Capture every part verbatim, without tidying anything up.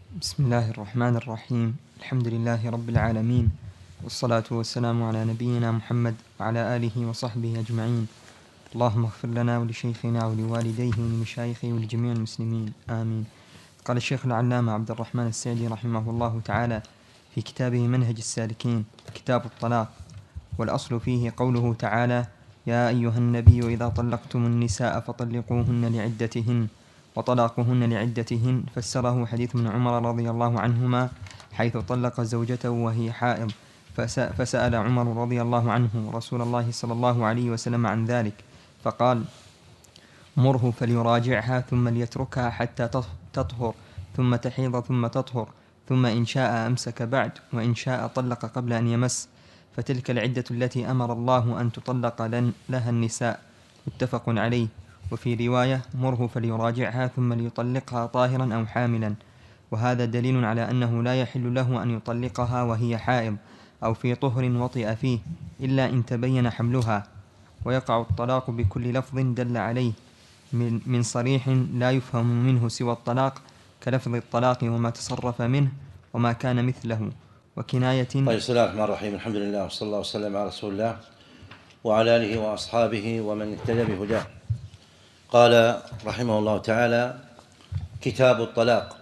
بسم الله الرحمن الرحيم. الحمد لله رب العالمين، والصلاة والسلام على نبينا محمد وعلى آله وصحبه أجمعين. اللهم اغفر لنا ولشيخنا ولوالديه ولمشايخه ولجميع المسلمين، آمين. قال الشيخ العلامة عبد الرحمن السعدي رحمه الله تعالى في كتابه منهج السالكين كتاب الطلاق، والأصل فيه قوله تعالى: يا أيها النبي إذا طلقتم النساء فطلقوهن لعدتهن وطلاقهن لعدتهن، فسره حديث ابن عمر رضي الله عنهما حيث طلق زوجته وهي حائض، فسأل عمر رضي الله عنه رسول الله صلى الله عليه وسلم عن ذلك، فقال: مره فليراجعها ثم ليتركها حتى تطهر ثم تحيض ثم تطهر، ثم إن شاء أمسك بعد، وإن شاء طلق قبل أن يمس، فتلك العدة التي أمر الله أن تطلق لها النساء. متفق عليه. وفي رواية: مره فليراجعها ثم ليطلقها طاهرا أو حاملا. وهذا دليل على أنه لا يحل له أن يطلقها وهي حائض أو في طهر وطئ فيه إلا إن تبين حملها. ويقع الطلاق بكل لفظ دل عليه من, من صريح لا يفهم منه سوى الطلاق، كلفظ الطلاق وما تصرف منه وما كان مثله، وكناية. طيب، بسم الله الرحمن الرحيم. الحمد لله وصلى الله وسلم على رسول الله وعلى آله وأصحابه ومن اهتدى بهداه. قال رحمه الله تعالى: كتاب الطلاق.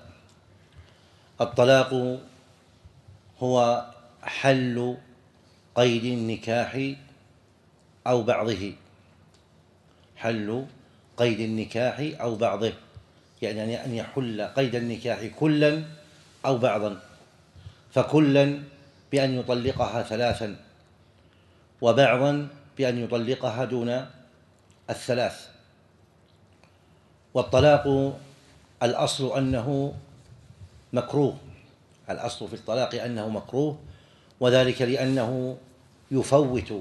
الطلاق هو حل قيد النكاح أو بعضه، حل قيد النكاح أو بعضه، يعني أن يحل قيد النكاح كلا أو بعضا، فكلا بأن يطلقها ثلاثا، وبعضا بأن يطلقها دون الثلاث. والطلاق الأصل أنه مكروه، الأصل في الطلاق أنه مكروه، وذلك لأنه يفوت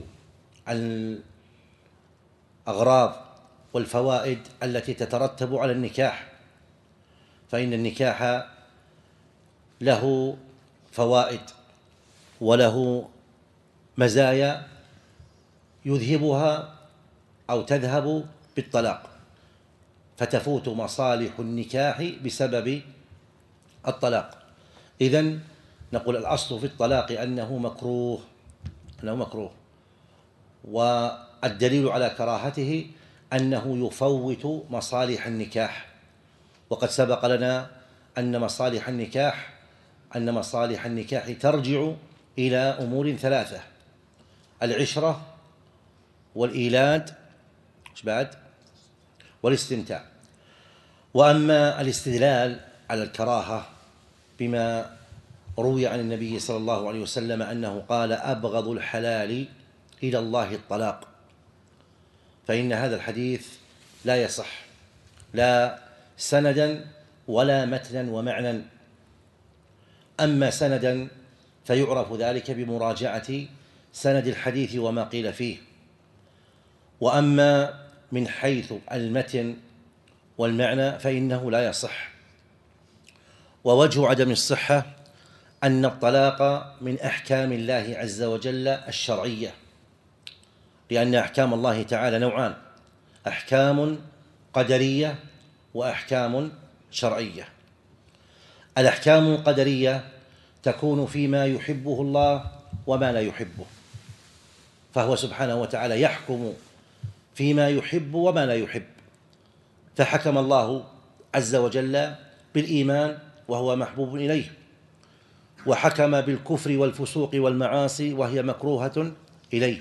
الأغراض والفوائد التي تترتب على النكاح، فإن النكاح له فوائد وله مزايا يذهبها أو تذهب بالطلاق، فتفوت مصالح النكاح بسبب الطلاق. إذن نقول الأصل في الطلاق أنه مكروه، أنه مكروه، والدليل على كراهته أنه يفوت مصالح النكاح. وقد سبق لنا أن مصالح النكاح أن مصالح النكاح ترجع إلى أمور ثلاثة: العشرة والإيلاد بعد والاستمتاع. وأما الاستدلال على الكراهة بما روي عن النبي صلى الله عليه وسلم أنه قال: أبغض الحلال إلى الله الطلاق، فإن هذا الحديث لا يصح لا سندا ولا متنا ومعنى. أما سندا فيعرف ذلك بمراجعة سند الحديث وما قيل فيه، وأما من حيث المتن والمعنى فإنه لا يصح. ووجه عدم الصحة أن الطلاق من أحكام الله عز وجل الشرعية، لأن أحكام الله تعالى نوعان: أحكام قدرية وأحكام شرعية. الأحكام القدرية تكون فيما يحبه الله وما لا يحبه، فهو سبحانه وتعالى يحكم فيما يحب وما لا يحب، فحكم الله عز وجل بالإيمان وهو محبوب إليه، وحكم بالكفر والفسوق والمعاصي وهي مكروهة إليه.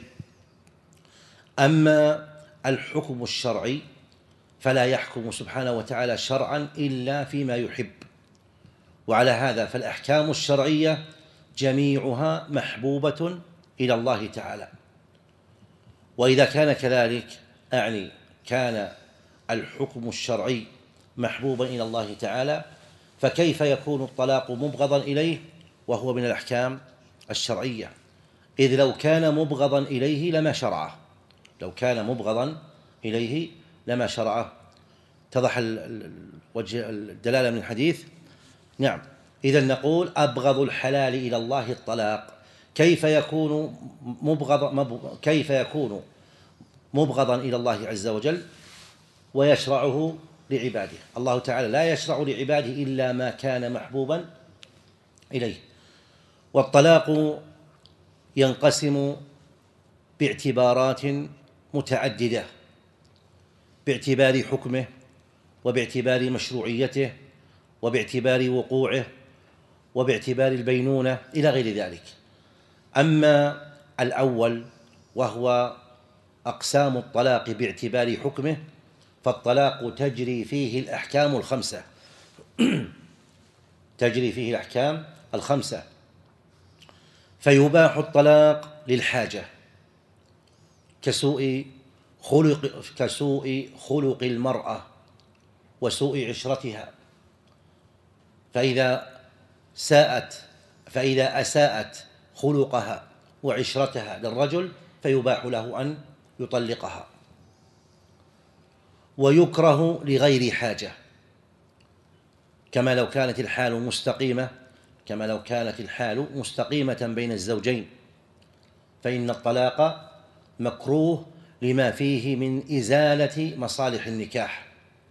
أما الحكم الشرعي فلا يحكم سبحانه وتعالى شرعا إلا فيما يحب، وعلى هذا فالأحكام الشرعية جميعها محبوبة إلى الله تعالى. وإذا كان كذلك، أعني كان الحكم الشرعي محبوبا إلى الله تعالى، فكيف يكون الطلاق مبغضا إليه وهو من الأحكام الشرعية؟ إذ لو كان مبغضا إليه لما شرعه، لو كان مبغضا إليه لما شرعه. اتضح وجه الدلالة من الحديث؟ نعم. إذن نقول: أبغض الحلال إلى الله الطلاق. كيف يكون مبغض كيف يكون مبغضا إلى الله عز وجل ويشرعه لعباده. الله تعالى لا يشرع لعباده إلا ما كان محبوبا إليه. والطلاق ينقسم باعتبارات متعددة، باعتبار حكمه، وباعتبار مشروعيته، وباعتبار وقوعه، وباعتبار البينونة إلى غير ذلك. أما الأول وهو أقسام الطلاق باعتبار حكمه، فالطلاق تجري فيه الأحكام الخمسة تجري فيه الأحكام الخمسة فيباح الطلاق للحاجة كسوء خلق كسوء خلق المرأة وسوء عشرتها، فإذا ساءت فإذا أساءت خلقها وعشرتها للرجل فيباح له أن يطلقها. ويكره لغير حاجة، كما لو كانت الحال مستقيمة كما لو كانت الحال مستقيمة بين الزوجين، فإن الطلاق مكروه لما فيه من إزالة مصالح النكاح.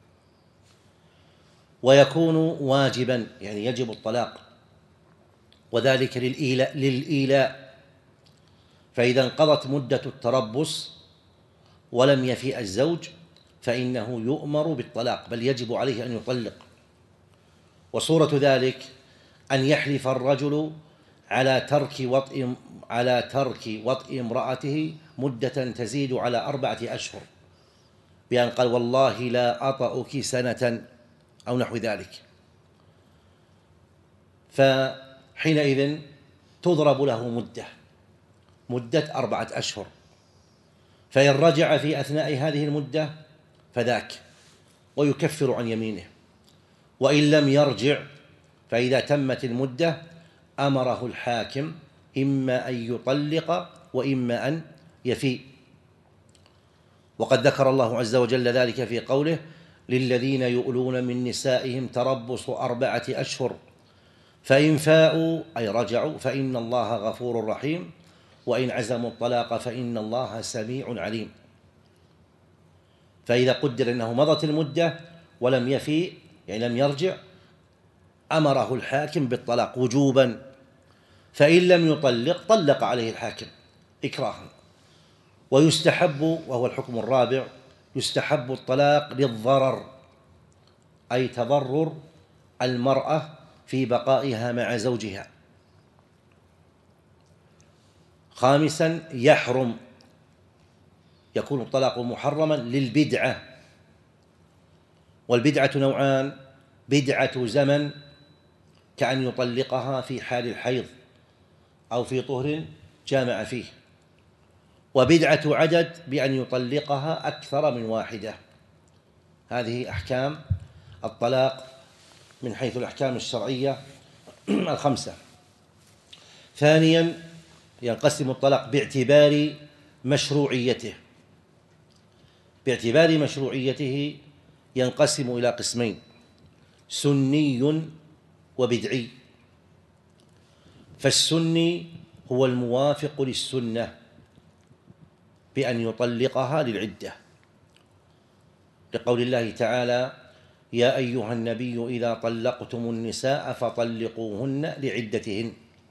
ويكون واجبا، يعني يجب الطلاق، وذلك للإيلاء, للإيلاء فإذا انقضت مدة التربص ولم يفي الزوج فإنه يؤمر بالطلاق، بل يجب عليه أن يطلق. وصورة ذلك أن يحلف الرجل على ترك وطئ على ترك وطئ امرأته مدة تزيد على أربعة أشهر، بأن قال والله لا أطأك سنة أو نحو ذلك، فحينئذ تضرب له مدة مدة أربعة أشهر، فإن رجع في أثناء هذه المدة فذاك ويكفر عن يمينه، وإن لم يرجع فإذا تمت المدة أمره الحاكم إما أن يطلق وإما أن يفي. وقد ذكر الله عز وجل ذلك في قوله للذين يؤلون من نسائهم تربص أربعة أشهر فإن فاءوا أي رجعوا فإن الله غفور رحيم وإن عزموا الطلاق فإن الله سميع عليم. فإذا قدر أنه مضت المدة ولم يفي، يعني لم يرجع، أمره الحاكم بالطلاق وجوبا، فإن لم يطلق طلق عليه الحاكم إكراها. ويستحب، وهو الحكم الرابع، يستحب الطلاق للضرر، أي تضرر المرأة في بقائها مع زوجها. خامسا يحرم، يكون الطلاق محرما للبدعة، والبدعة نوعان: بدعة زمن كأن يطلقها في حال الحيض أو في طهر جامع فيه، وبدعة عدد بأن يطلقها أكثر من واحدة. هذه أحكام الطلاق من حيث الأحكام الشرعية الخمسة. ثانيا ينقسم الطلاق باعتبار مشروعيته باعتبار مشروعيته ينقسم إلى قسمين: سني وبدعي. فالسني هو الموافق للسنة بأن يطلقها للعدة، لقول الله تعالى: يا أيها النبي إذا طلقتم النساء فطلقوهن لعدتهن،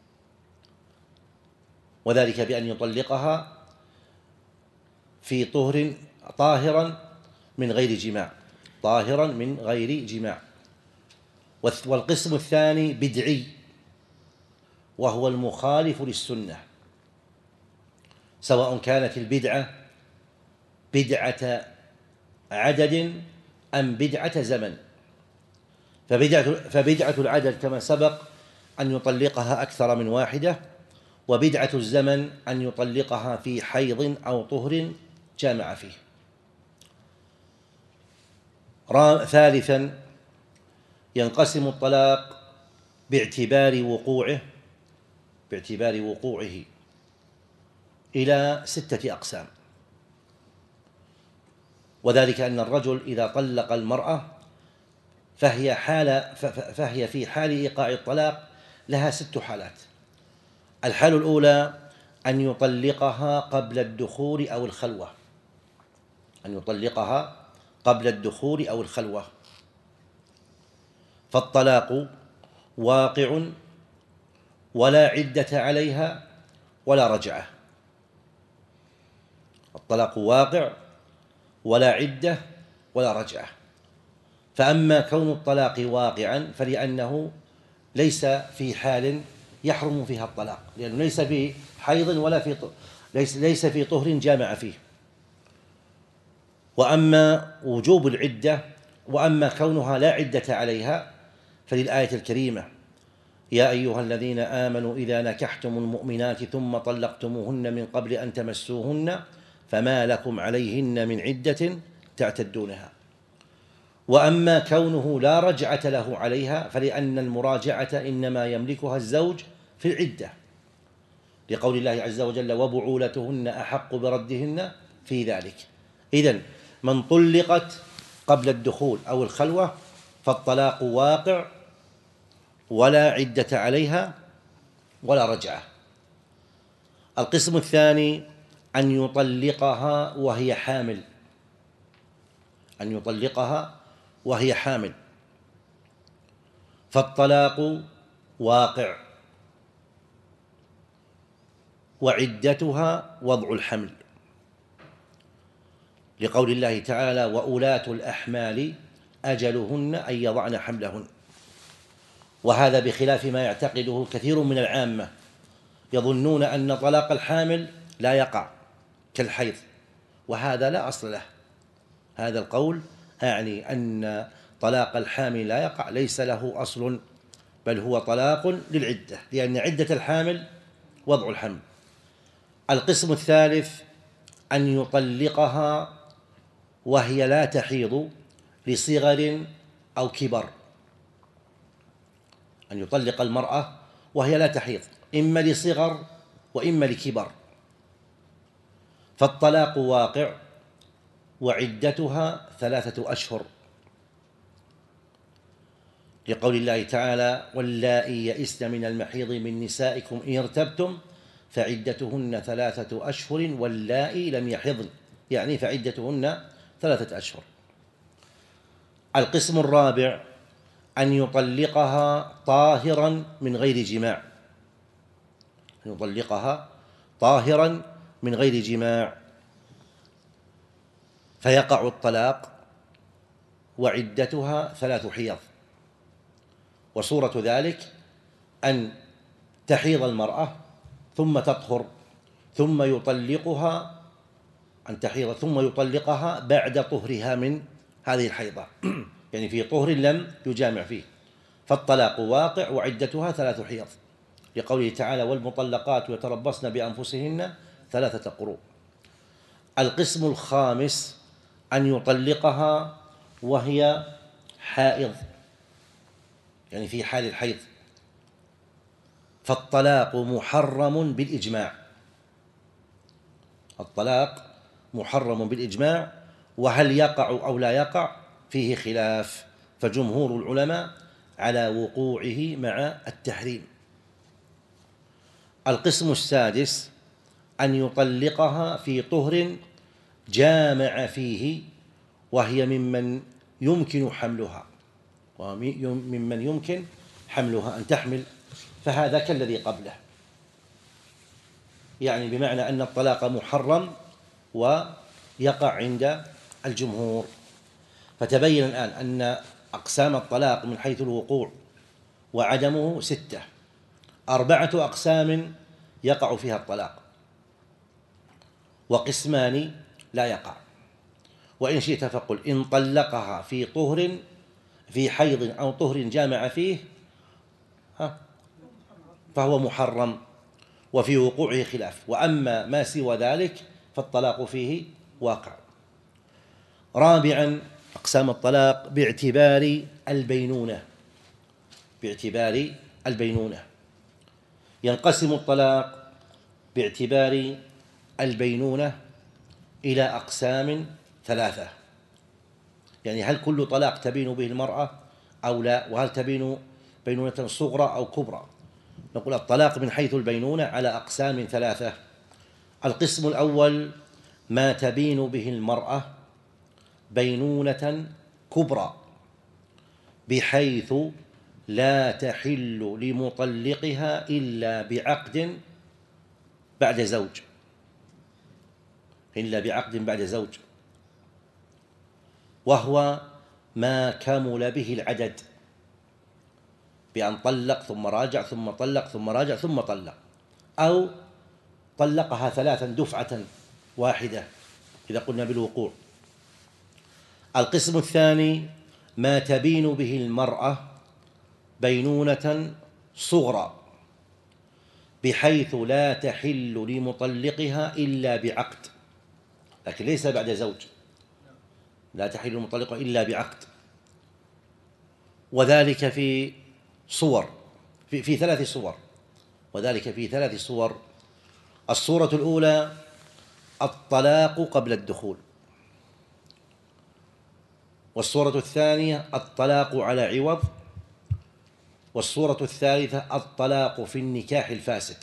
وذلك بأن يطلقها في طهر طاهرا من غير جماع طاهرا من غير جماع. والقسم الثاني بدعي، وهو المخالف للسنة، سواء كانت البدعة بدعة عدد أم بدعة زمن. فبدعة, فبدعة العدد كما سبق أن يطلقها أكثر من واحدة، وبدعة الزمن أن يطلقها في حيض أو طهر جامع فيه. ثالثا ينقسم الطلاق باعتبار وقوعه باعتبار وقوعه إلى ستة أقسام، وذلك أن الرجل إذا طلق المرأة فهي حال فهي في حال إيقاع الطلاق لها ست حالات. الحالة الأولى أن يطلقها قبل الدخول أو الخلوة أن يطلقها قبل الدخول أو الخلوة فالطلاق واقع ولا عدة عليها ولا رجعة. الطلاق واقع ولا عدة ولا رجعة. فأما كون الطلاق واقعا فلأنه ليس في حال يحرم فيها الطلاق، لأنه ليس في حيض ولا في ليس ليس في طهر جامع فيه. وأما وجوب العدة وأما كونها لا عدة عليها فللآية الكريمة: يا أيها الذين آمنوا إذا نكحتم المؤمنات ثم طلقتموهن من قبل أن تمسوهن فما لكم عليهن من عدة تعتدونها. وأما كونه لا رجعة له عليها فلأن المراجعة إنما يملكها الزوج في العدة، لقول الله عز وجل: وبعولتهن أحق بردهن في ذلك. إذن من طلقت قبل الدخول أو الخلوة فالطلاق واقع ولا عدة عليها ولا رجعة. القسم الثاني أن يطلقها وهي حامل، أن يطلقها وهي حامل، فالطلاق واقع وعدتها وضع الحمل، لقول الله تعالى: وأولاة الأحمال أجلهن أن يضعن حملهن. وهذا بخلاف ما يعتقده كثير من العامة، يظنون أن طلاق الحامل لا يقع كالحيض، وهذا لا أصل له. هذا القول أعني أن طلاق الحامل لا يقع ليس له أصل، بل هو طلاق للعدة، لأن عدة الحامل وضع الحمل. القسم الثالث أن يطلقها وهي لا تحيض لصغر أو كبر، أن يطلق المرأة وهي لا تحيض إما لصغر وإما لكبر، فالطلاق واقع وعدتها ثلاثة أشهر، لقول الله تعالى: واللائي يئسن من المحيض من نسائكم إن ارتبتم فعدتهن ثلاثة أشهر واللائي لم يحضن، يعني فعدتهن ثلاثة أشهر. القسم الرابع أن يطلقها طاهرا من غير جماع، أن يطلقها طاهرا من غير جماع، فيقع الطلاق وعدتها ثلاث حيض. وصورة ذلك أن تحيض المرأة ثم تطهر ثم يطلقها، أن تحيض ثم يطلقها بعد طهرها من هذه الحيضة، يعني في طهر لم يجامع فيه، فالطلاق واقع وعدتها ثلاث حيض، لقوله تعالى: والمطلقات يتربصن بأنفسهن ثلاثة قروء. القسم الخامس أن يطلقها وهي حائض، يعني في حال الحيض، فالطلاق محرم بالإجماع، الطلاق محرم بالإجماع. وهل يقع أو لا يقع فيه خلاف، فجمهور العلماء على وقوعه مع التحريم. القسم السادس أن يطلقها في طهر جامع فيه وهي ممن يمكن حملها، وممن يمكن حملها أن تحمل، فهذا كالذي قبله، يعني بمعنى أن الطلاق محرم ويقع عند الجمهور. فتبين الآن أن أقسام الطلاق من حيث الوقوع وعدمه ستة، أربعة أقسام يقع فيها الطلاق، وقسمان لا يقع. وإن شئت فقل إن طلقها في طهر في حيض أو طهر جامع فيه فهو محرم وفي وقوعه خلاف، وأما ما سوى ذلك فالطلاق فيه واقع. رابعا أقسام الطلاق باعتبار البينونة، باعتبار البينونة ينقسم الطلاق باعتبار البينونة إلى أقسام ثلاثة، يعني هل كل طلاق تبين به المرأة أو لا، وهل تبين بينونة صغرى أو كبرى. نقول الطلاق من حيث البينونة على أقسام ثلاثة. القسم الأول ما تبين به المرأة بينونة كبرى، بحيث لا تحل لمطلقها إلا بعقد بعد زوج، إلا بعقد بعد زوج، وهو ما كمل به العدد، بأن طلق ثم راجع ثم طلق ثم راجع ثم طلق، أو طلقها ثلاثا دفعة واحدة إذا قلنا بالوقوع. القسم الثاني ما تبين به المرأة بينونة صغرى بحيث لا تحل لمطلقها إلا بعقد، لكن ليس بعد زوج، لا تحل لمطلقها إلا بعقد، وذلك في صور في, في ثلاث صور وذلك في ثلاث صور. الصورة الأولى الطلاق قبل الدخول، والصورة الثانية الطلاق على عوض، والصورة الثالثة الطلاق في النكاح الفاسد،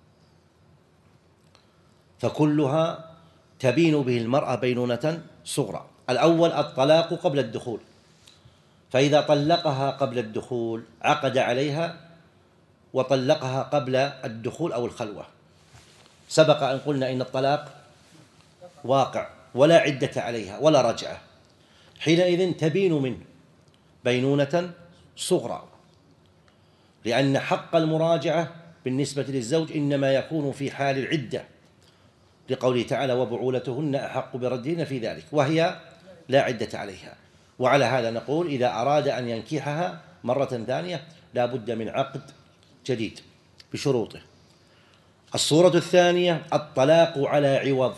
فكلها تبين به المرأة بينونة صغرى. الأول الطلاق قبل الدخول، فإذا طلقها قبل الدخول عقد عليها وطلقها قبل الدخول أو الخلوة. سبق أن قلنا إن الطلاق واقع ولا عدة عليها ولا رجعة، حينئذ تبين منه بينونة صغرى، لأن حق المراجعة بالنسبة للزوج إنما يكون في حال العدة، لقوله تعالى وبعولتهن أحق بردهن في ذلك، وهي لا عدة عليها. وعلى هذا نقول إذا أراد أن ينكحها مرة ثانية لا بد من عقد جديد بشروطه. الصورة الثانية الطلاق على عوض،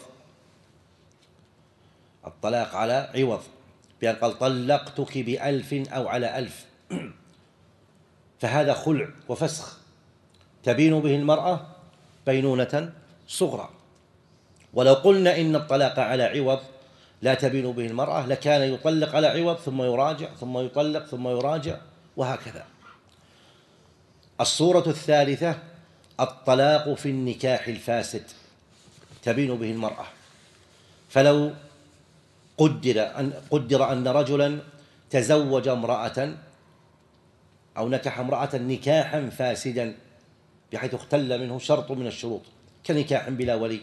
الطلاق على عوض بأن قال طلقتك بألف أو على ألف، فهذا خلع وفسخ تبين به المرأة بينونة صغرى. ولو قلنا إن الطلاق على عوض لا تبين به المرأة لكان يطلق على عوض ثم يراجع ثم يطلق ثم يراجع وهكذا. الصورة الثالثة الطلاق في النكاح الفاسد تبين به المرأة، فلو قدر أن, قدر أن رجلا تزوج امرأة أو نكح امرأة نكاحا فاسدا بحيث اختل منه شرط من الشروط كنكاح بلا ولي،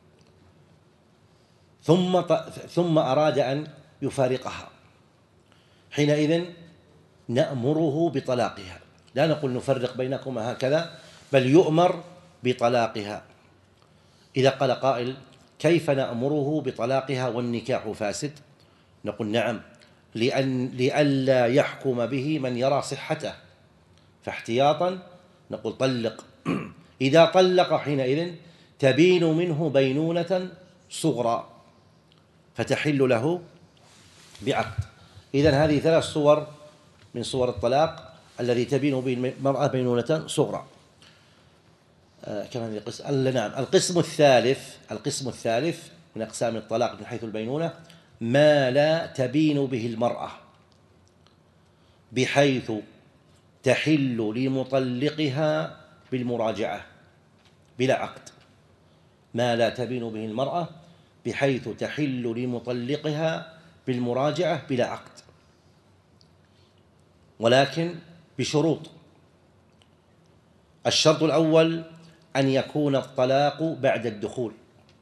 ثم ثم أراد أن يفارقها، حينئذ نأمره بطلاقها، لا نقول نفرق بينكما هكذا، بل يؤمر بطلاقها. إذا قال قائل كيف نأمره بطلاقها والنكاح فاسد؟ نقول نعم، لأن لئلا يحكم به من يرى صحته، فاحتياطا نقول طلق. إذا طلق حينئذ تبين منه بينونة صغرى فتحل له بعقد. إذن هذه ثلاث صور من صور الطلاق الذي تبين به المرأة بينونة صغرى. آه كمان القسم نعم القسم الثالث القسم الثالث من أقسام الطلاق من حيث البينونة ما لا تبين به المرأة بحيث تحل لمطلقها بالمراجعة بلا عقد، ما لا تبين به المرأة بحيث تحل لمطلقها بالمراجعة بلا عقد، ولكن بشروط. الشرط الأول أن يكون الطلاق بعد الدخول،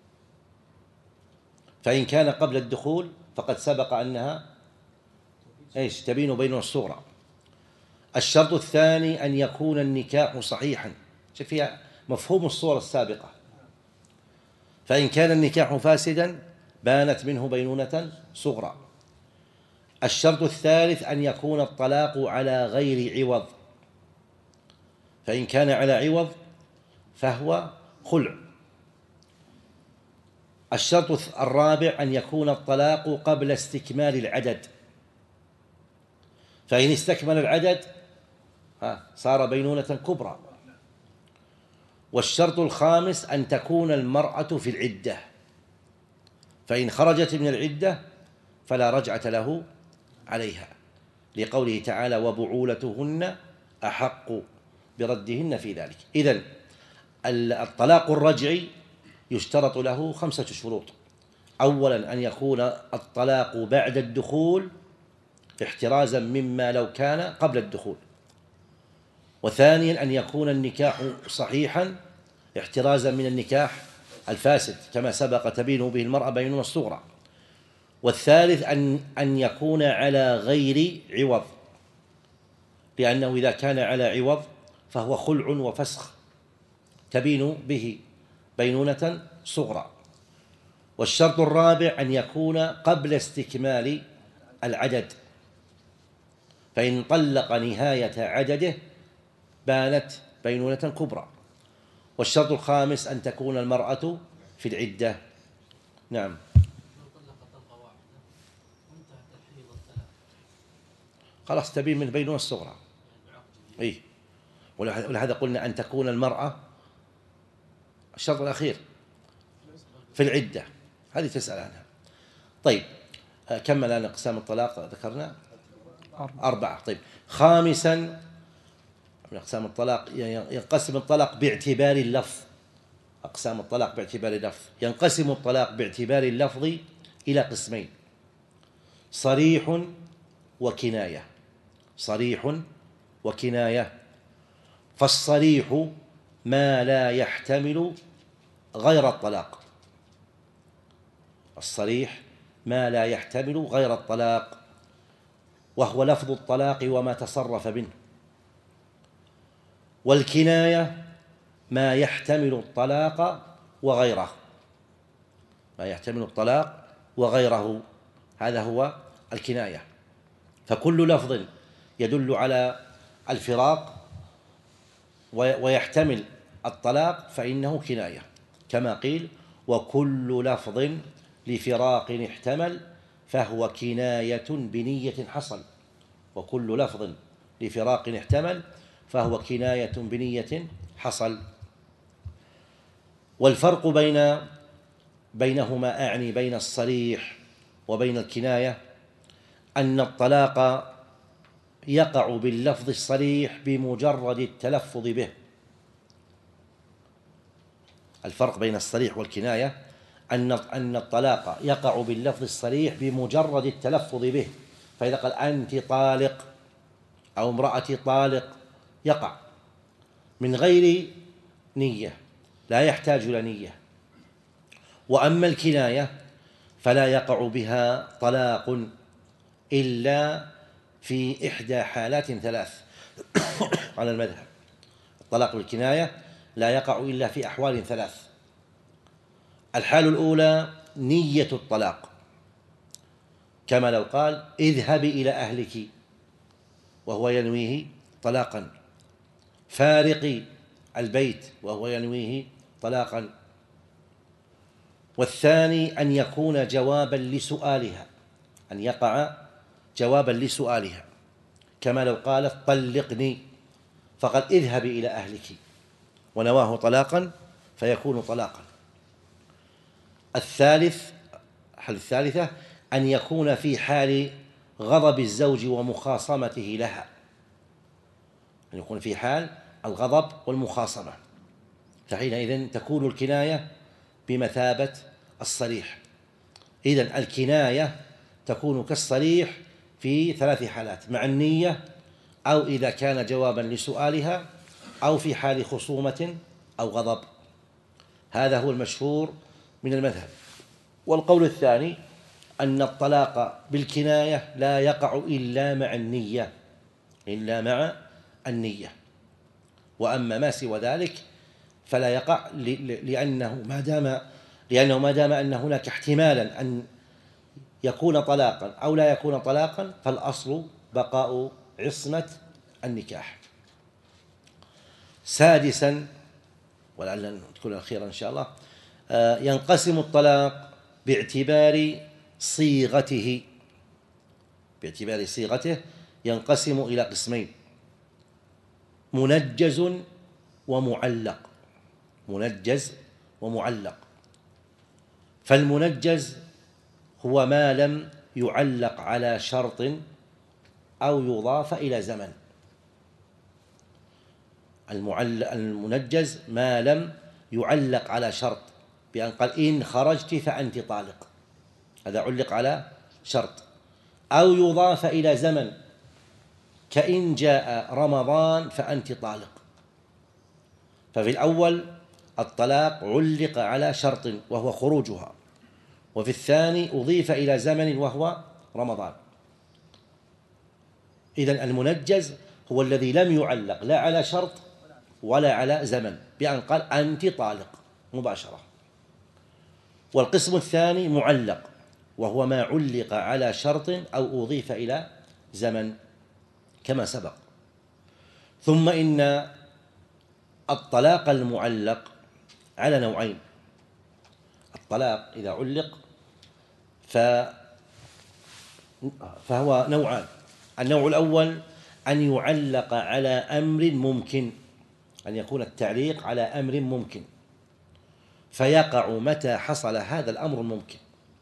فإن كان قبل الدخول فقد سبق أنها إيش تبين بينونة الصغرى. الشرط الثاني أن يكون النكاح صحيحا، شوف فيها مفهوم الصورة السابقة، فإن كان النكاح فاسدا بانت منه بينونة صغرى. الشرط الثالث أن يكون الطلاق على غير عوض، فإن كان على عوض فهو خلع. الشرط الرابع أن يكون الطلاق قبل استكمال العدد، فإن استكمل العدد صار بينونة كبرى. والشرط الخامس أن تكون المرأة في العدة، فإن خرجت من العدة فلا رجعة له عليها، لقوله تعالى وبعولتهن أحق بردهن في ذلك. إذن الطلاق الرجعي يشترط له خمسة شروط. أولا أن يكون الطلاق بعد الدخول احترازا مما لو كان قبل الدخول، وثانيا أن يكون النكاح صحيحا احترازا من النكاح الفاسد كما سبق تبين به المرأة بينونة الصغرى. والثالث أن أن يكون على غير عوض، لأنه إذا كان على عوض فهو خلع وفسخ تبين به بينونة صغرى. والشرط الرابع أن يكون قبل استكمال العدد، فإن طلق نهاية عدده بانت بينونة كبرى. والشرط الخامس أن تكون المرأة في العدة. نعم. خلاص تبين من بينونة الصغرى. إيه، ولهذا قلنا أن تكون المرأة الشرط الأخير في العدة، هذه تسأل عنها. طيب كم الآن أقسام الطلاق ذكرنا؟ أربعة. طيب خامسا من أقسام الطلاق ينقسم الطلاق باعتبار اللفظ. أقسام الطلاق باعتبار اللفظ، ينقسم الطلاق باعتبار اللفظ إلى قسمين: صريح وكناية. صريح وكناية. فالصريح ما لا يحتمل غير الطلاق. الصريح ما لا يحتمل غير الطلاق، وهو لفظ الطلاق وما تصرف منه. والكناية ما يحتمل الطلاق وغيره، ما يحتمل الطلاق وغيره، هذا هو الكناية. فكل لفظ يدل على الفراق ويحتمل الطلاق فإنه كناية، كما قيل: وكل لفظ لفراق احتمل فهو كناية بنية حصل. وكل لفظ لفراق احتمل فهو كناية بنية حصل. والفرق بين بينهما، أعني بين الصريح وبين الكناية، أن الطلاق يقع باللفظ الصريح بمجرد التلفظ به. الفرق بين الصريح والكناية أن أن الطلاق يقع باللفظ الصريح بمجرد التلفظ به. فإذا قال أنت طالق أو امرأتي طالق يقع من غير نية، لا يحتاج إلى نية. وأما الكناية فلا يقع بها طلاق إلا في إحدى حالات ثلاث على المذهب. الطلاق بالكناية لا يقع إلا في أحوال ثلاث. الحال الأولى نية الطلاق، كما لو قال: اذهبي إلى أهلك وهو ينويه طلاقا، فارقي البيت وهو ينويه طلاقا. والثاني أن يكون جوابا لسؤالها، أن يقع جوابا لسؤالها، كما لو قالت: طلقني فقال: اذهبي إلى أهلك ونواه طلاقا فيكون طلاقا. الثالث الحالة الثالثة أن يكون في حال غضب الزوج ومخاصمته لها، أن يكون في حال الغضب والمخاصمة، فحينئذ تكون الكناية بمثابة الصريح. إذن الكناية تكون كالصريح في ثلاث حالات: مع النية، أو إذا كان جوابا لسؤالها، أو في حال خصومة أو غضب. هذا هو المشهور من المذهب. والقول الثاني أن الطلاق بالكناية لا يقع إلا مع النية، إلا مع النية. وأما ما سوى ذلك فلا يقع، لأنه ما دام لأنه ما دام أن هناك احتمالا أن يكون طلاقا أو لا يكون طلاقا، فالأصل بقاء عصمة النكاح. سادسا، ولعل تكون الأخيرة إن شاء الله، ينقسم الطلاق باعتبار صيغته. باعتبار صيغته ينقسم إلى قسمين: منجز ومعلق. منجز ومعلق. فالمنجز هو ما لم يعلق على شرط أو يضاف إلى زمن. المنجز ما لم يعلق على شرط، بأن قال: إن خرجت فأنت طالق، هذا علق على شرط، أو يضاف إلى زمن، كإن جاء رمضان فأنت طالق. ففي الأول الطلاق علق على شرط وهو خروجها، وفي الثاني أضيف إلى زمن وهو رمضان. إذن المنجز هو الذي لم يعلق لا على شرط ولا على زمن، بأن قال أنت طالق مباشرة. والقسم الثاني معلق، وهو ما علق على شرط أو أضيف إلى زمن كما سبق. ثم إن الطلاق المعلق على نوعين. الطلاق إذا علق فهو نوعان. النوع الأول أن يعلق على أمر ممكن، أن يكون التعليق على أمر ممكن، فيقع متى حصل هذا الأمر الممكن،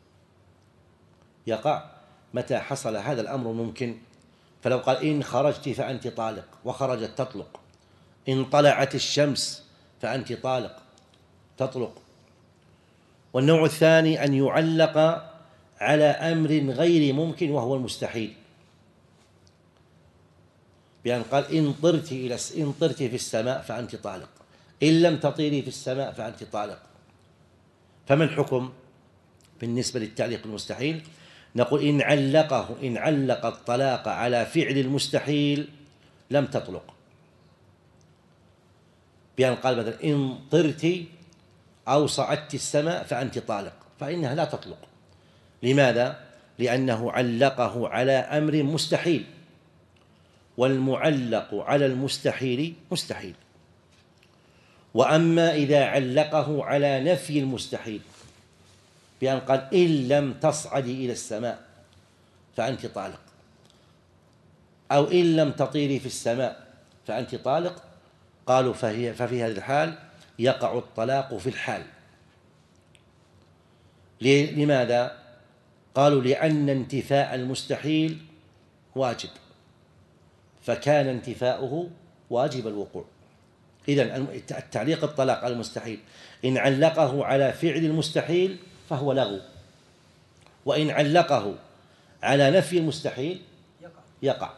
يقع متى حصل هذا الأمر الممكن. فلو قال إن خرجت فأنت طالق، وخرجت تطلق. إن طلعت الشمس فأنت طالق تطلق. والنوع الثاني أن يعلق على أمر غير ممكن وهو المستحيل، بأن قال إن طرت إلى إن طرت في السماء فأنت طالق، إن لم تطيري في السماء فأنت طالق. فما الحكم بالنسبة للتعليق المستحيل؟ نقول إن علقه إن علق الطلاق على فعل المستحيل لم تطلق، بأن قال مثلا إن طرت أو صعدت السماء فأنت طالق، فإنها لا تطلق. لماذا؟ لأنه علقه على أمر مستحيل، والمعلق على المستحيل مستحيل. وأما إذا علقه على نفي المستحيل، بأن قال إن لم تصعدي إلى السماء فأنت طالق، أو إن لم تطيري في السماء فأنت طالق، قالوا فهي ففي هذه الحال يقع الطلاق في الحال. لماذا؟ قالوا لأن انتفاء المستحيل واجب، فكان انتفاؤه واجب الوقوع. إذن التعليق الطلاق على المستحيل إن علقه على فعل المستحيل فهو لغو، وإن علقه على نفي المستحيل يقع.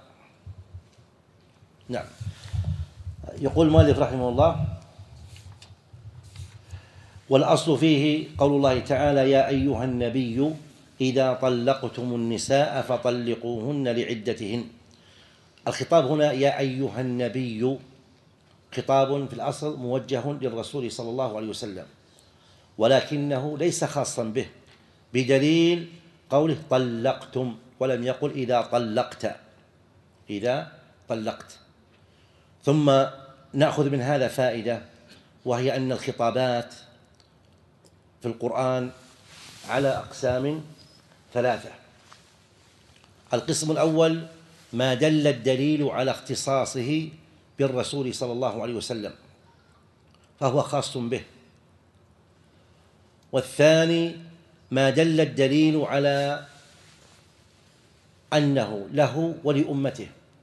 نعم. يقول المؤلف رحمه الله: والأصل فيه قول الله تعالى: يا أيها النبي إذا طلقتم النساء فطلقوهن لعدتهن. الخطاب هنا يا أيها النبي خطاب في الأصل موجه للرسول صلى الله عليه وسلم، ولكنه ليس خاصا به، بدليل قوله طلقتم، ولم يقل إذا طلقت إذا طلقت. ثم نأخذ من هذا فائدة، وهي أن الخطابات في القرآن على أقسام ثلاثة. القسم الأول ما دل الدليل على اختصاصه بالرسول صلى الله عليه وسلم فهو خاص به. والثاني ما دل الدليل على أنه له ولأمته.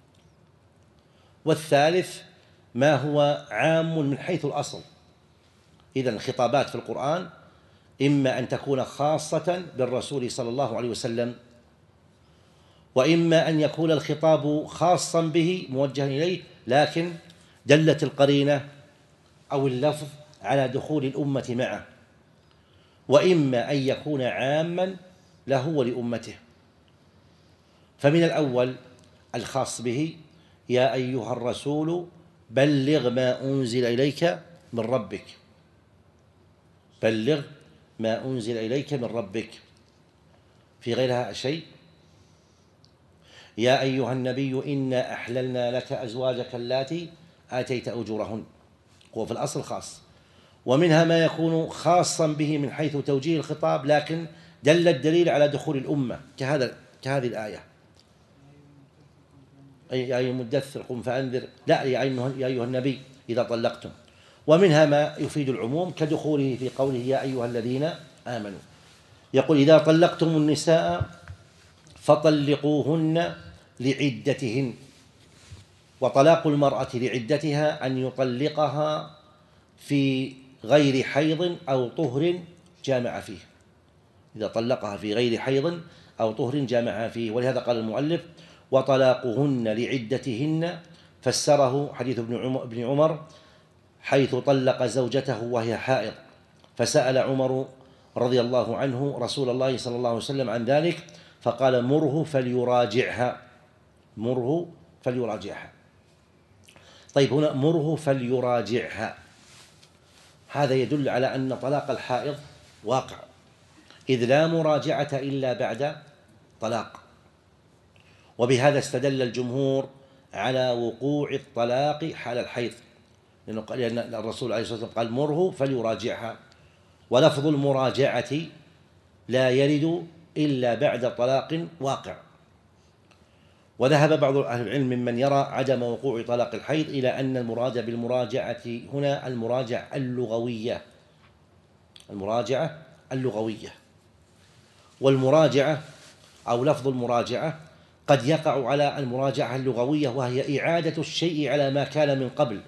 والثالث ما هو عام من حيث الأصل. إذن الخطابات في القرآن إما أن تكون خاصة بالرسول صلى الله عليه وسلم، وإما أن يكون الخطاب خاصا به موجها إليه، لكن دلت القرينة أو اللفظ على دخول الأمة معه، وإما أن يكون عاما له ولأمته. فمن الأول الخاص به: يا أيها الرسول بلغ ما أنزل إليك من ربك، بلغ ما أنزل إليك من ربك. في غيرها شيء: يا أيها النبي إنا أحللنا لك أزواجك اللاتي آتيت أجورهن. هو في الأصل خاص. ومنها ما يكون خاصا به من حيث توجيه الخطاب، لكن دل الدليل على دخول الأمة، كهذا كهذه الآية: أي يا أيها المدثر قم فأنذر، لا يا أيها النبي إذا طلقتم. ومنها ما يفيد العموم كدخوله في قوله يا أيها الذين آمنوا. يقول: إذا طلقتم النساء فطلقوهن لعدتهن. وطلاق المرأة لعدتها أن يطلقها في غير حيض أو طهر جامع فيه، إذا طلقها في غير حيض أو طهر جامع فيه. ولهذا قال المؤلف: وطلاقهن لعدتهن فسره حديث ابن عمر حيث طلق زوجته وهي حائض، فسأل عمر رضي الله عنه رسول الله صلى الله عليه وسلم عن ذلك فقال مره فليراجعها، مره فليراجعها. طيب هنا مره فليراجعها، هذا يدل على أن طلاق الحائض واقع، إذ لا مراجعة إلا بعد طلاق، وبهذا استدل الجمهور على وقوع الطلاق حال الحيض، لأن الرسول عليه الصلاة والسلام قال مره فليراجعها، ولفظ المراجعة لا يرد إلا بعد طلاق واقع. وذهب بعض أهل العلم ممن يرى عدم وقوع طلاق الحيض إلى أن المراد بالمراجعة هنا المراجعة اللغوية، المراجعة اللغوية، والمراجعة أو لفظ المراجعة قد يقع على المراجعة اللغوية وهي إعادة الشيء على ما كان من قبل،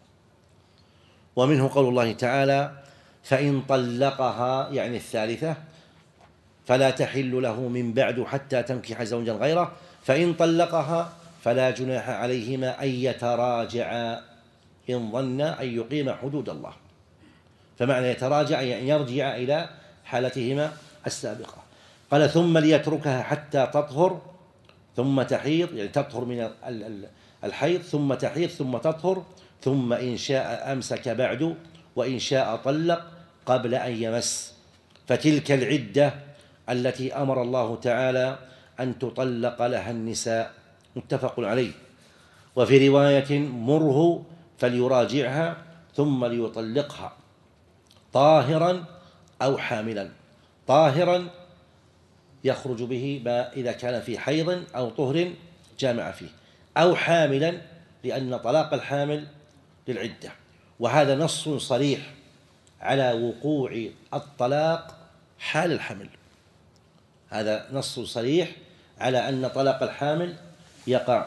ومنه قول الله تعالى فإن طلقها يعني الثالثة فلا تحل له من بعد حتى تنكح زوجا غيره، فإن طلقها فلا جناح عليهما أن يتراجعا إن ظنا أن يقيم حدود الله، فمعنى يتراجع يعني يرجع إلى حالتهما السابقة. قال ثم ليتركها حتى تطهر ثم تحيض، يعني تطهر من الحيض ثم تحيض ثم تطهر، ثم إن شاء أمسك بعد وإن شاء طلق قبل أن يمس، فتلك العدة التي أمر الله تعالى أن تطلق لها النساء، متفق عليه. وفي رواية مره فليراجعها ثم ليطلقها طاهرا أو حاملا، طاهرا يخرج به ما إذا كان في حيض أو طهر جامع فيه، أو حاملا لأن طلاق الحامل للعدة، وهذا نص صريح على وقوع الطلاق حال الحمل، هذا نص صريح على أن طلاق الحامل يقع.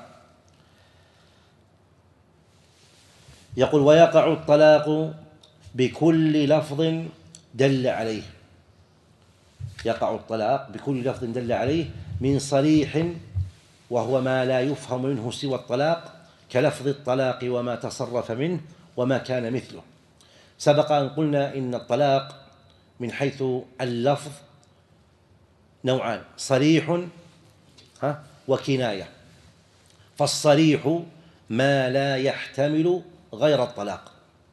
يقول ويقع الطلاق بكل لفظ دل عليه، يقع الطلاق بكل لفظ دل عليه من صريح وهو ما لا يفهم منه سوى الطلاق، كلفظ الطلاق وما تصرف منه وما كان مثله. سبق أن قلنا إن الطلاق من حيث اللفظ نوعان، صريح وكناية، فالصريح ما لا يحتمل غير الطلاق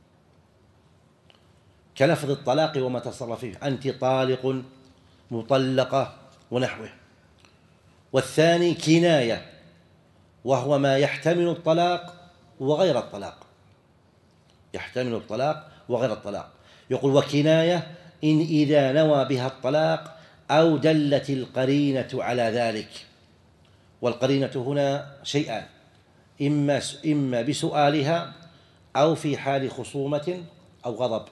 كلفظ الطلاق وما تصرف فيه، أنت طالق مطلقة ونحوه. والثاني كناية وهو ما يحتمل الطلاق وغير الطلاق، يحتمل الطلاق وغير الطلاق. يقول وكناية إن إذا نوى بها الطلاق أو دلت القرينة على ذلك، والقرينة هنا شيئان، إما إما بسؤالها أو في حال خصومة أو غضب.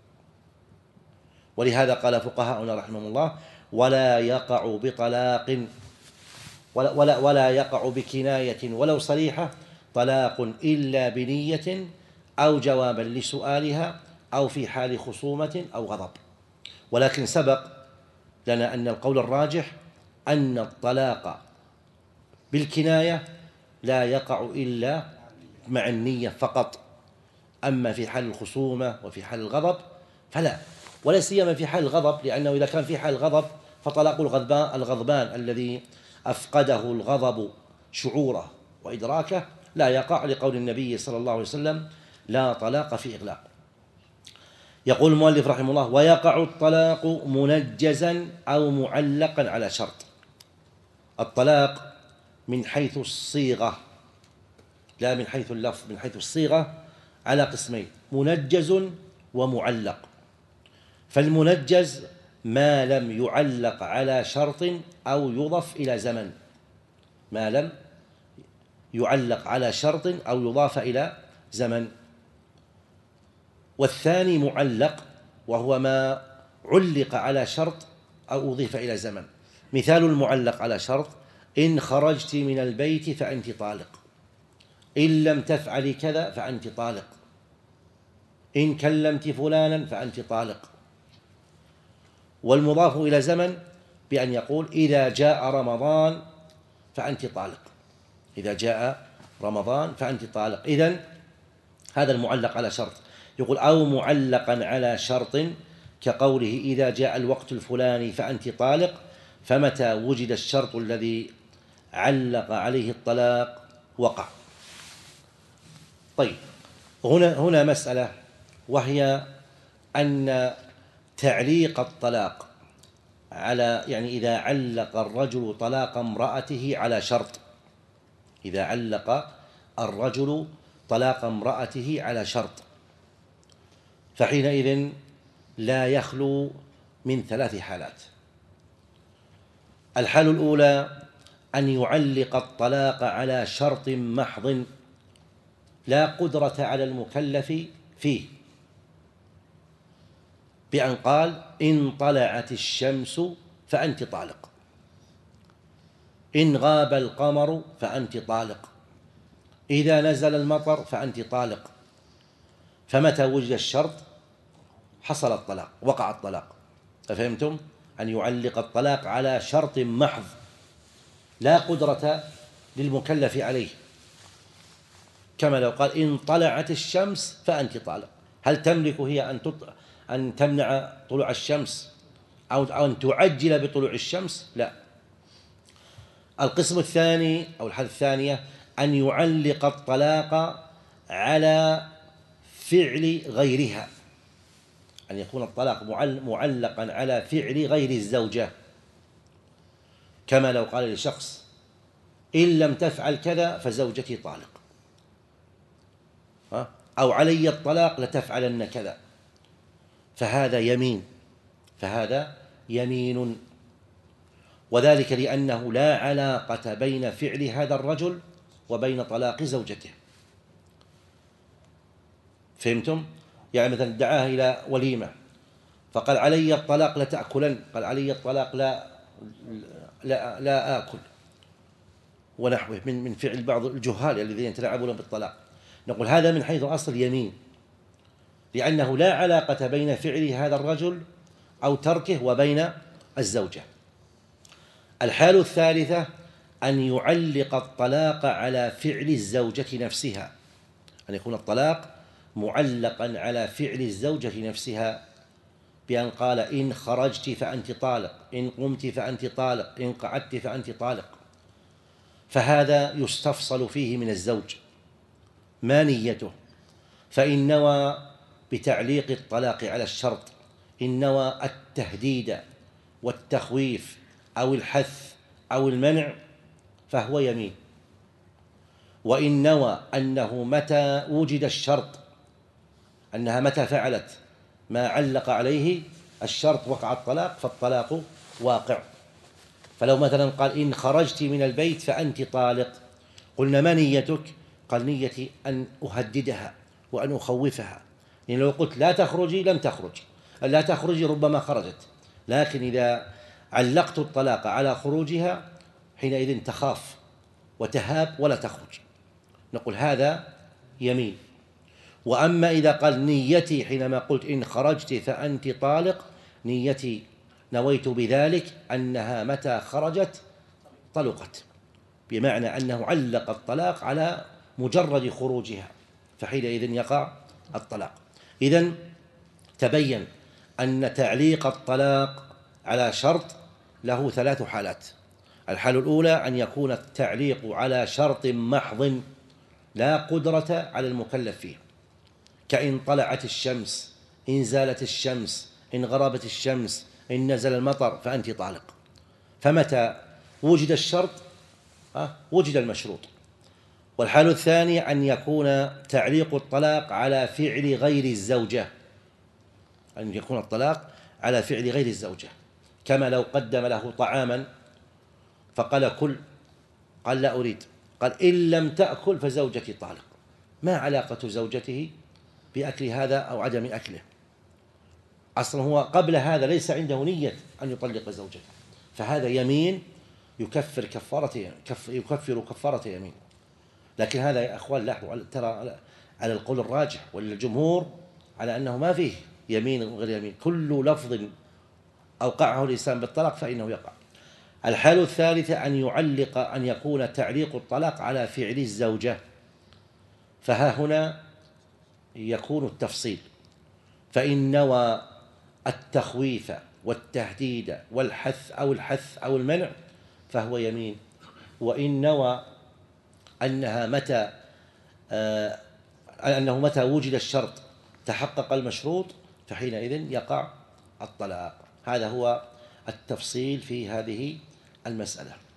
ولهذا قال فقهاؤنا رحمهم الله ولا يقع بطلاق ولا, ولا, ولا يقع بكناية ولو صريحة طلاق إلا بنية أو جوابا لسؤالها أو في حال خصومة أو غضب. ولكن سبق لنا أن القول الراجح أن الطلاق بالكناية لا يقع إلا مع النية فقط، أما في حال الخصومة وفي حال الغضب فلا، ولا سيما في حال الغضب، لأنه إذا كان في حال الغضب فطلاق الغضبان, الغضبان الذي أفقده الغضب شعوره وإدراكه لا يقع، لقول النبي صلى الله عليه وسلم لا طلاق في إغلاق. يقول المؤلف رحمه الله ويقع الطلاق منجزا أو معلقا على شرط. الطلاق من حيث الصيغة لا من حيث اللفظ، من حيث الصيغة على قسمين، منجز ومعلق. فالمنجز ما لم يعلق على شرط أو يضف إلى زمن، ما لم يعلق على شرط أو يضاف إلى زمن. والثاني معلق وهو ما علق على شرط أو أضيف إلى زمن. مثال المعلق على شرط إن خرجت من البيت فأنت طالق، إن لم تفعلي كذا فأنت طالق، إن كلمت فلانا فأنت طالق. والمضاف إلى زمن بأن يقول إذا جاء رمضان فأنت طالق، إذا جاء رمضان فأنت طالق. إذن هذا المعلق على شرط. يقول أو معلقا على شرط كقوله إذا جاء الوقت الفلاني فأنت طالق، فمتى وجد الشرط الذي علق عليه الطلاق وقع. طيب، هنا هنا مسألة، وهي أن تعليق الطلاق على، يعني إذا علق الرجل طلاق امرأته على شرط، إذا علق الرجل طلاق امرأته على شرط، فحينئذ لا يخلو من ثلاث حالات. الحالة الأولى أن يعلق الطلاق على شرط محض لا قدرة على المكلف فيه، بأن قال إن طلعت الشمس فأنت طالق، إن غاب القمر فأنت طالق، إذا نزل المطر فأنت طالق. فمتى وجد الشرط حصل الطلاق، وقع الطلاق. أفهمتم؟ أن يعلق الطلاق على شرط محض لا قدرة للمكلف عليه، كما لو قال إن طلعت الشمس فأنت طالق. هل تملك هي أن أن تمنع طلوع الشمس أو أن تعجل بطلوع الشمس؟ لا. القسم الثاني أو الحالة الثانية أن يعلق الطلاق على فعل غيرها، أن يكون الطلاق معلقا على فعل غير الزوجة، كما لو قال لشخص إن لم تفعل كذا فزوجتي طالق، أو علي الطلاق لتفعلن كذا، فهذا يمين، فهذا يمين، وذلك لأنه لا علاقة بين فعل هذا الرجل وبين طلاق زوجته. فهمتم؟ يعني مثلا دعاها إلى وليمة فقال علي الطلاق لتأكلن، قال علي الطلاق لا لا, لا آكل، ونحوه من من فعل بعض الجهال الذين يتلاعبون بالطلاق. نقول هذا من حيث أصل يمين، لأنه لا علاقة بين فعل هذا الرجل أو تركه وبين الزوجة. الحالة الثالثة أن يعلق الطلاق على فعل الزوجة نفسها، أن يكون الطلاق معلقا على فعل الزوجة نفسها، بأن قال إن خرجت فأنت طالق، إن قمت فأنت طالق، إن قعدت فأنت طالق. فهذا يستفصل فيه من الزوج ما نيته، فإن نوى بتعليق الطلاق على الشرط، إن نوى التهديد والتخويف أو الحث أو المنع فهو يمين، وإن نوى أنه متى وجد الشرط، أنها متى فعلت ما علق عليه الشرط وقع الطلاق، فالطلاق واقع. فلو مثلا قال إن خرجت من البيت فأنت طالق، قلنا ما نيتك؟ قال نيتي أن أهددها وأن أخوفها، يعني لو قلت لا تخرجي لم تخرج، لا تخرجي ربما خرجت، لكن إذا علقت الطلاق على خروجها حينئذ تخاف وتهاب ولا تخرج، نقول هذا يمين. وأما إذا قال نيتي حينما قلت إن خرجت فأنت طالق، نيتي نويت بذلك أنها متى خرجت طلقت، بمعنى أنه علق الطلاق على مجرد خروجها، فحينئذ يقع الطلاق. إذن تبين أن تعليق الطلاق على شرط له ثلاث حالات. الحالة الأولى أن يكون التعليق على شرط محض لا قدرة على المكلف فيه، كإن طلعت الشمس، إن زالت الشمس، إن غربت الشمس، إن نزل المطر فأنت طالق. فمتى وجد الشرط وجد المشروط. والحالة الثانية أن يكون تعليق الطلاق على فعل غير الزوجة، أن يكون الطلاق على فعل غير الزوجة، كما لو قدم له طعاما فقال كل، قال لا أريد، قال إن لم تأكل فزوجتي طالق. ما علاقة زوجته بأكل هذا أو عدم أكله؟ أصلا هو قبل هذا ليس عنده نية أن يطلق زوجته، فهذا يمين يكفر كفارة يكفر كفارة يمين. لكن هذا يا أخوان لاحظوا ترى على القول الراجح وللجمهور على أنه ما فيه يمين وغير يمين، كل لفظ أوقعه الإنسان بالطلاق فإنه يقع. الحالة الثالثة أن يعلق أن يكون تعليق الطلاق على فعل الزوجة، فها هنا يكون التفصيل، فإن نوى التخويف والتهديد والحث أو الحث أو المنع فهو يمين، وإن نوى أنها متى آه أنه متى وجد الشرط تحقق المشروط فحينئذ يقع الطلاق. هذا هو التفصيل في هذه المسألة.